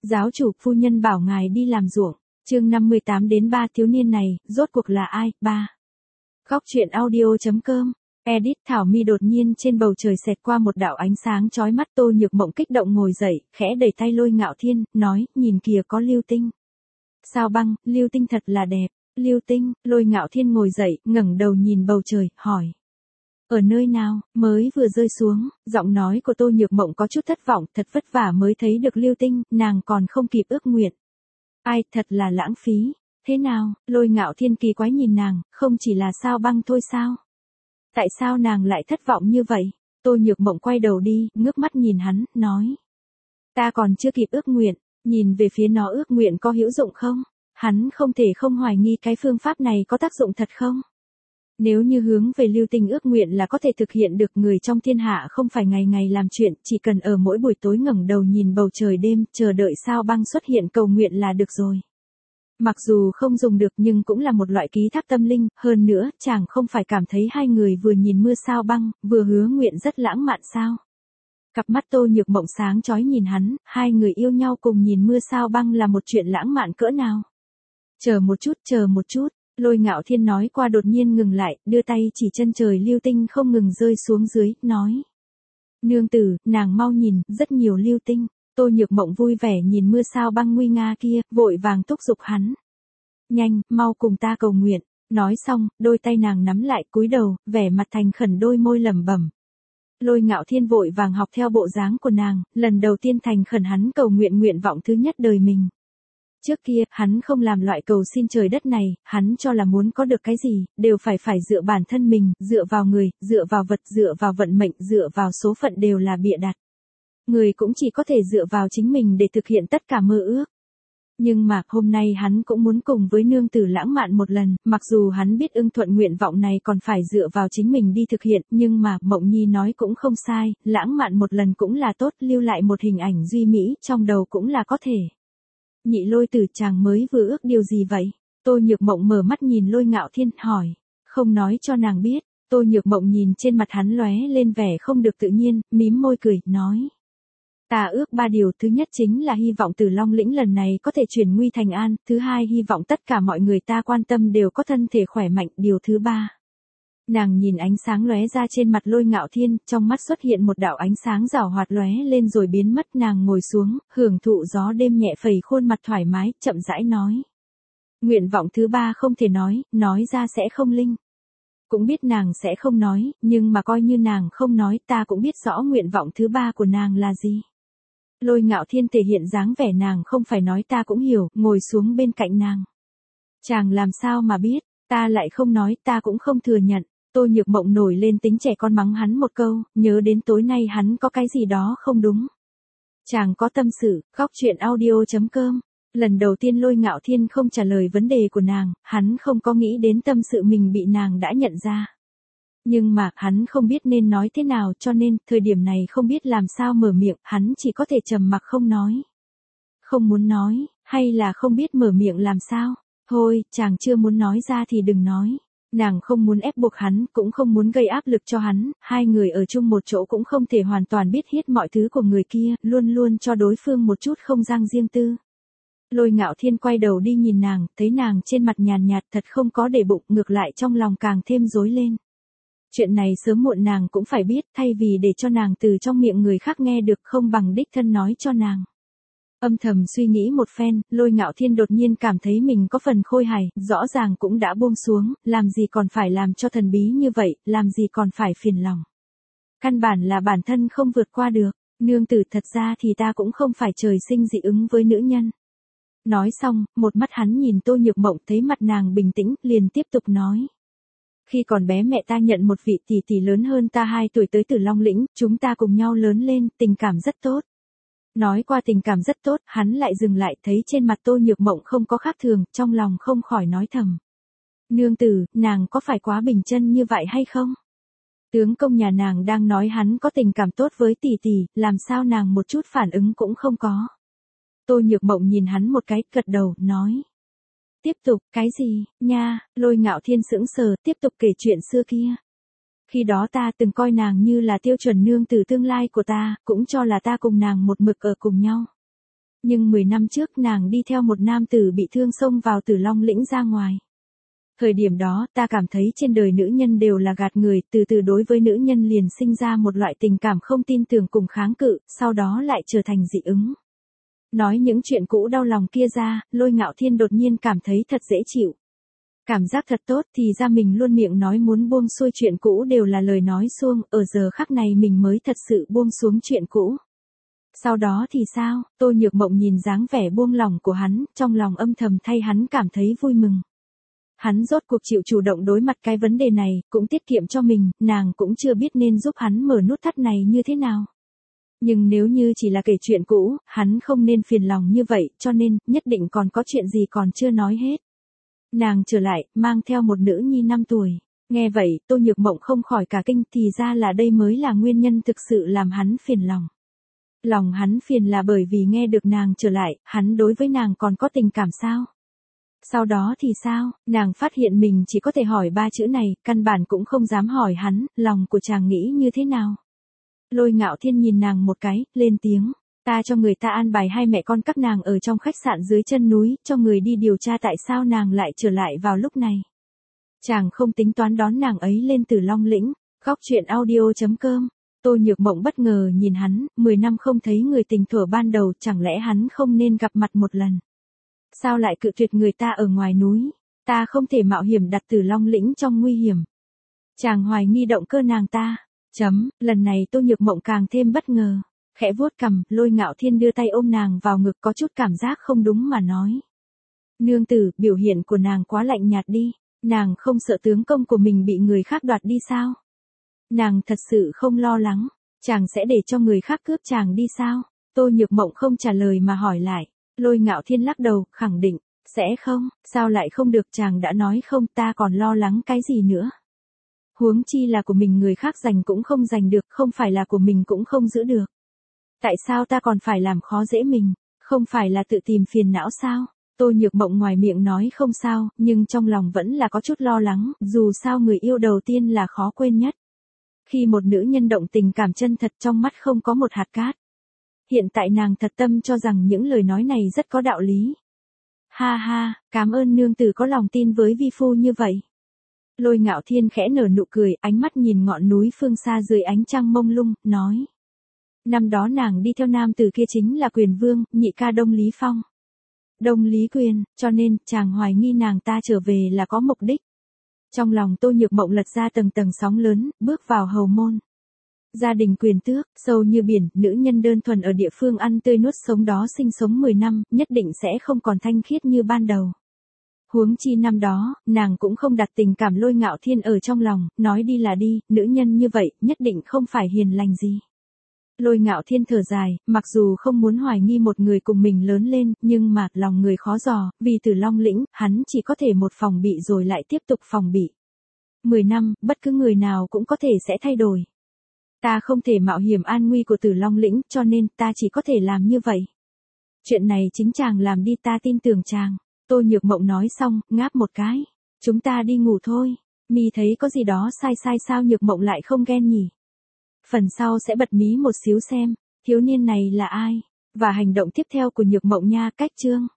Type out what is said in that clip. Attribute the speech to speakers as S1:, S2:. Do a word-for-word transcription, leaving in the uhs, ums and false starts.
S1: Giáo chủ, phu nhân bảo ngài đi làm ruộng. Chương năm mươi tám đến ba thiếu niên này, rốt cuộc là ai? ba. Góc truyện audio.com. Edit Thảo Mi đột nhiên trên bầu trời xẹt qua một đạo ánh sáng chói mắt. Tô Nhược Mộng kích động ngồi dậy, khẽ đẩy tay Lôi Ngạo Thiên, nói, nhìn kìa có lưu tinh. Sao Băng, lưu tinh thật là đẹp. Lưu tinh, Lôi Ngạo Thiên ngồi dậy, ngẩng đầu nhìn bầu trời, hỏi. Ở nơi nào, mới vừa rơi xuống, giọng nói của Tô Nhược Mộng có chút thất vọng, thật vất vả mới thấy được lưu tinh, nàng còn không kịp ước nguyện. Ai, thật là lãng phí. Thế nào, Lôi Ngạo Thiên kỳ quái nhìn nàng, không chỉ là Sao Băng thôi sao? Tại sao nàng lại thất vọng như vậy? Tô Nhược Mộng quay đầu đi, ngước mắt nhìn hắn, nói. Ta còn chưa kịp ước nguyện, nhìn về phía nó ước nguyện có hữu dụng không? Hắn không thể không hoài nghi cái phương pháp này có tác dụng thật không? Nếu như hướng về lưu tinh ước nguyện là có thể thực hiện được, người trong thiên hạ không phải ngày ngày làm chuyện, chỉ cần ở mỗi buổi tối ngẩng đầu nhìn bầu trời đêm, chờ đợi Sao Băng xuất hiện cầu nguyện là được rồi. Mặc dù không dùng được nhưng cũng là một loại ký thác tâm linh, hơn nữa, chàng không phải cảm thấy hai người vừa nhìn mưa Sao Băng, vừa hứa nguyện rất lãng mạn sao? Cặp mắt Tô Nhược Mộng sáng chói nhìn hắn, hai người yêu nhau cùng nhìn mưa Sao Băng là một chuyện lãng mạn cỡ nào? Chờ một chút, chờ một chút. Lôi Ngạo Thiên nói qua đột nhiên ngừng lại, đưa tay chỉ chân trời lưu tinh không ngừng rơi xuống dưới, nói. Nương tử, nàng mau nhìn, rất nhiều lưu tinh. Tô Nhược Mộng vui vẻ nhìn mưa Sao Băng nguy nga kia, vội vàng thúc giục hắn. Nhanh, mau cùng ta cầu nguyện. Nói xong, đôi tay nàng nắm lại cúi đầu, vẻ mặt thành khẩn đôi môi lẩm bẩm. Lôi Ngạo Thiên vội vàng học theo bộ dáng của nàng, lần đầu tiên thành khẩn hắn cầu nguyện nguyện vọng thứ nhất đời mình. Trước kia, hắn không làm loại cầu xin trời đất này, hắn cho là muốn có được cái gì, đều phải phải dựa bản thân mình, dựa vào người, dựa vào vật, dựa vào vận mệnh, dựa vào số phận đều là bịa đặt. Người cũng chỉ có thể dựa vào chính mình để thực hiện tất cả mơ ước. Nhưng mà, hôm nay hắn cũng muốn cùng với nương tử lãng mạn một lần, mặc dù hắn biết ưng thuận nguyện vọng này còn phải dựa vào chính mình đi thực hiện, nhưng mà, Mộng Nhi nói cũng không sai, lãng mạn một lần cũng là tốt, lưu lại một hình ảnh duy mỹ, trong đầu cũng là có thể. Nhị Lôi Tử, chàng mới vừa ước điều gì vậy? Tô Nhược Mộng mở mắt nhìn Lôi Ngạo Thiên, hỏi. Không nói cho nàng biết. Tô Nhược Mộng nhìn trên mặt hắn lóe lên vẻ không được tự nhiên, mím môi cười, nói. Ta ước ba điều, thứ nhất chính là hy vọng Tử Long Lĩnh lần này có thể chuyển nguy thành an, thứ hai hy vọng tất cả mọi người ta quan tâm đều có thân thể khỏe mạnh, điều thứ ba. Nàng nhìn ánh sáng lóe ra trên mặt Lôi Ngạo Thiên, trong mắt xuất hiện một đạo ánh sáng rảo hoạt lóe lên rồi biến mất. Nàng ngồi xuống, hưởng thụ gió đêm nhẹ phẩy khuôn mặt thoải mái, chậm rãi nói. Nguyện vọng thứ ba không thể nói, nói ra sẽ không linh. Cũng biết nàng sẽ không nói, nhưng mà coi như nàng không nói, ta cũng biết rõ nguyện vọng thứ ba của nàng là gì. Lôi Ngạo Thiên thể hiện dáng vẻ nàng không phải nói ta cũng hiểu, ngồi xuống bên cạnh nàng. Chàng làm sao mà biết, ta lại không nói, ta cũng không thừa nhận. Tô Nhược Mộng nổi lên tính trẻ con mắng hắn một câu, nhớ đến tối nay hắn có cái gì đó không đúng. Chàng có tâm sự, góc truyện audio.com. Lần đầu tiên Lôi Ngạo Thiên không trả lời vấn đề của nàng, hắn không có nghĩ đến tâm sự mình bị nàng đã nhận ra. Nhưng mà, hắn không biết nên nói thế nào cho nên, thời điểm này không biết làm sao mở miệng, hắn chỉ có thể trầm mặc không nói. Không muốn nói, hay là không biết mở miệng làm sao? Thôi, chàng chưa muốn nói ra thì đừng nói. Nàng không muốn ép buộc hắn, cũng không muốn gây áp lực cho hắn, hai người ở chung một chỗ cũng không thể hoàn toàn biết hết mọi thứ của người kia, luôn luôn cho đối phương một chút không gian riêng tư. Lôi Ngạo Thiên quay đầu đi nhìn nàng, thấy nàng trên mặt nhàn nhạt thật không có để bụng, ngược lại trong lòng càng thêm rối lên. Chuyện này sớm muộn nàng cũng phải biết, thay vì để cho nàng từ trong miệng người khác nghe được không bằng đích thân nói cho nàng. Âm thầm suy nghĩ một phen, Lôi Ngạo Thiên đột nhiên cảm thấy mình có phần khôi hài, rõ ràng cũng đã buông xuống, làm gì còn phải làm cho thần bí như vậy, làm gì còn phải phiền lòng. Căn bản là bản thân không vượt qua được, nương tử thật ra thì ta cũng không phải trời sinh dị ứng với nữ nhân. Nói xong, một mắt hắn nhìn Tô Nhược Mộng thấy mặt nàng bình tĩnh, liền tiếp tục nói. Khi còn bé mẹ ta nhận một vị tỷ tỷ lớn hơn ta hai tuổi tới Tử Long Lĩnh, chúng ta cùng nhau lớn lên, tình cảm rất tốt. Nói qua tình cảm rất tốt, hắn lại dừng lại thấy trên mặt Tô Nhược Mộng không có khác thường, trong lòng không khỏi nói thầm. Nương tử, nàng có phải quá bình chân như vậy hay không? Tướng công nhà nàng đang nói hắn có tình cảm tốt với tỷ tỷ, làm sao nàng một chút phản ứng cũng không có. Tô Nhược Mộng nhìn hắn một cái, gật đầu, nói. Tiếp tục, cái gì, nha, Lôi Ngạo Thiên sững sờ, tiếp tục kể chuyện xưa kia. Khi đó ta từng coi nàng như là tiêu chuẩn nương tử tương lai của ta, cũng cho là ta cùng nàng một mực ở cùng nhau. Nhưng mười năm trước nàng đi theo một nam tử bị thương xông vào Tử Long lĩnh ra ngoài. Thời điểm đó ta cảm thấy trên đời nữ nhân đều là gạt người, từ từ đối với nữ nhân liền sinh ra một loại tình cảm không tin tưởng cùng kháng cự, sau đó lại trở thành dị ứng. Nói những chuyện cũ đau lòng kia ra, Lôi Ngạo Thiên đột nhiên cảm thấy thật dễ chịu. Cảm giác thật tốt, thì ra mình luôn miệng nói muốn buông xuôi chuyện cũ đều là lời nói suông, ở giờ khắc này mình mới thật sự buông xuống chuyện cũ. Sau đó thì sao? Tô Nhược Mộng nhìn dáng vẻ buông lòng của hắn, trong lòng âm thầm thay hắn cảm thấy vui mừng. Hắn rốt cuộc chịu chủ động đối mặt cái vấn đề này, cũng tiết kiệm cho mình, nàng cũng chưa biết nên giúp hắn mở nút thắt này như thế nào. Nhưng nếu như chỉ là kể chuyện cũ, hắn không nên phiền lòng như vậy, cho nên, nhất định còn có chuyện gì còn chưa nói hết. Nàng trở lại, mang theo một nữ nhi năm tuổi. Nghe vậy, Tô Nhược Mộng không khỏi cả kinh, thì ra là đây mới là nguyên nhân thực sự làm hắn phiền lòng. Lòng hắn phiền là bởi vì nghe được nàng trở lại, hắn đối với nàng còn có tình cảm sao? Sau đó thì sao? Nàng phát hiện mình chỉ có thể hỏi ba chữ này, căn bản cũng không dám hỏi hắn, lòng của chàng nghĩ như thế nào? Lôi Ngạo Thiên nhìn nàng một cái, lên tiếng. Ta cho người ta an bài hai mẹ con các nàng ở trong khách sạn dưới chân núi, cho người đi điều tra tại sao nàng lại trở lại vào lúc này. Chàng không tính toán đón nàng ấy lên Tử Long lĩnh. Góc truyện audio chấm com. Tô Nhược Mộng bất ngờ nhìn hắn, mười năm không thấy người tình thuở ban đầu, chẳng lẽ hắn không nên gặp mặt một lần? Sao lại cự tuyệt người ta ở ngoài núi? Ta không thể mạo hiểm đặt Tử Long lĩnh trong nguy hiểm. Chàng hoài nghi động cơ nàng ta. Chấm, lần này Tô Nhược Mộng càng thêm bất ngờ. Khẽ vuốt cằm, Lôi Ngạo Thiên đưa tay ôm nàng vào ngực, có chút cảm giác không đúng mà nói. Nương tử, biểu hiện của nàng quá lạnh nhạt đi. Nàng không sợ tướng công của mình bị người khác đoạt đi sao? Nàng thật sự không lo lắng, chàng sẽ để cho người khác cướp chàng đi sao? Tô Nhược Mộng không trả lời mà hỏi lại. Lôi Ngạo Thiên lắc đầu, khẳng định, sẽ không, sao lại không được, chàng đã nói không, ta còn lo lắng cái gì nữa. Huống chi là của mình người khác giành cũng không giành được, không phải là của mình cũng không giữ được. Tại sao ta còn phải làm khó dễ mình, không phải là tự tìm phiền não sao? Tô Nhược Mộng ngoài miệng nói không sao, nhưng trong lòng vẫn là có chút lo lắng, dù sao người yêu đầu tiên là khó quên nhất. Khi một nữ nhân động tình cảm chân thật trong mắt không có một hạt cát. Hiện tại nàng thật tâm cho rằng những lời nói này rất có đạo lý. Ha ha, cảm ơn nương tử có lòng tin với vi phu như vậy. Lôi Ngạo Thiên khẽ nở nụ cười, ánh mắt nhìn ngọn núi phương xa dưới ánh trăng mông lung, nói. Năm đó nàng đi theo nam tử kia chính là Quyền Vương, nhị ca Đông Lý Phong. Đông Lý Quyền, cho nên, chàng hoài nghi nàng ta trở về là có mục đích. Trong lòng Tô Nhược Mộng lật ra tầng tầng sóng lớn, bước vào hầu môn. Gia đình quyền tước, sâu như biển, nữ nhân đơn thuần ở địa phương ăn tươi nuốt sống đó sinh sống mười năm, nhất định sẽ không còn thanh khiết như ban đầu. Huống chi năm đó, nàng cũng không đặt tình cảm Lôi Ngạo Thiên ở trong lòng, nói đi là đi, nữ nhân như vậy, nhất định không phải hiền lành gì. Lôi Ngạo Thiên thở dài, mặc dù không muốn hoài nghi một người cùng mình lớn lên, nhưng mà, lòng người khó dò, vì Tử Long lĩnh, hắn chỉ có thể một phòng bị rồi lại tiếp tục phòng bị. Mười năm, bất cứ người nào cũng có thể sẽ thay đổi. Ta không thể mạo hiểm an nguy của Tử Long lĩnh, cho nên, ta chỉ có thể làm như vậy. Chuyện này chính chàng làm đi, ta tin tưởng chàng. Tô Nhược Mộng nói xong, ngáp một cái. Chúng ta đi ngủ thôi. Mi thấy có gì đó sai sai sao Nhược Mộng lại không ghen nhỉ? Phần sau sẽ bật mí một xíu xem, thiếu niên này là ai, và hành động tiếp theo của Nhược Mộng nha. Cách chương